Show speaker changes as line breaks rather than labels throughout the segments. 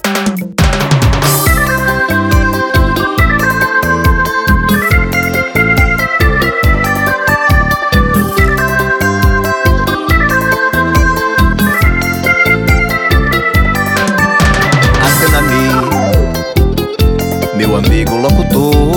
Meu amigo locutor,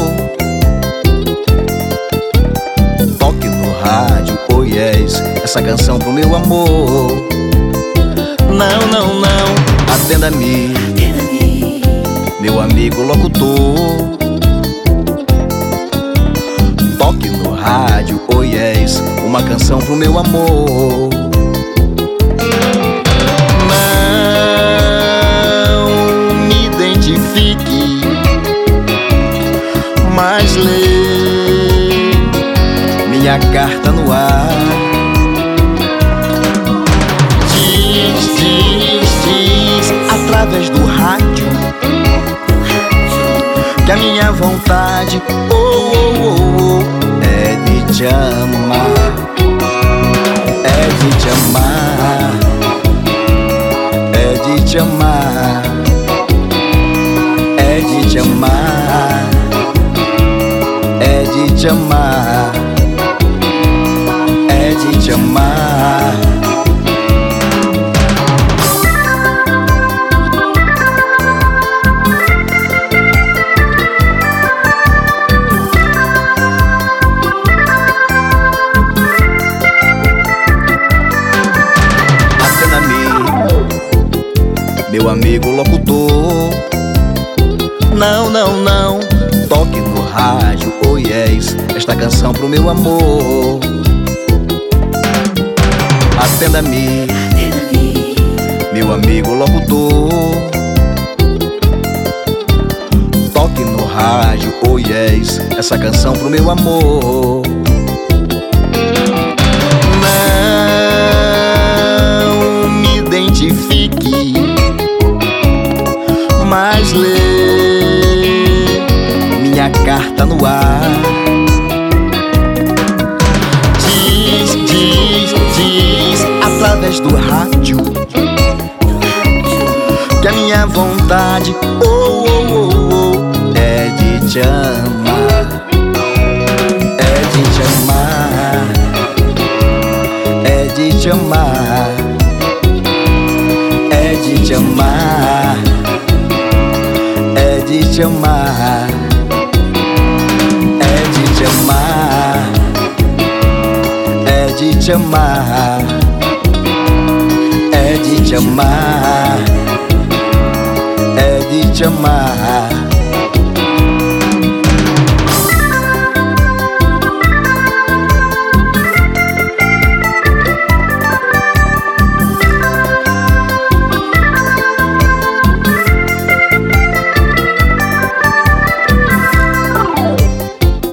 toque no rádio, oh yes, essa canção pro meu amor. Não, não, não, atenda-me, meu amigo locutor. Toque no rádio, oh yes, uma canção pro meu amor. Não me identifique, mas lê minha carta no ar. Diz, diz, diz, através do rádio, que a minha vontade, oh, oh, oh, oh, é de te amar, é de te amar, é de te amar, é de te amar, é de te amar, é de te amar. Meu amigo locutor, não, não, não, toque no rádio, oh yes, esta canção pro meu amor. Atenda-me, meu amigo locutor, toque no rádio, oh yes, essa canção pro meu amor. Não me identifique, mas lê minha carta no ar. Diz, diz, diz, através do rádio, que a minha vontade, oh, oh, oh, oh, é de te amar, é de te amar, é de te amar, é de te amar, é de te amar, é de te amar, é de te amar, é de te amar, é de te amar.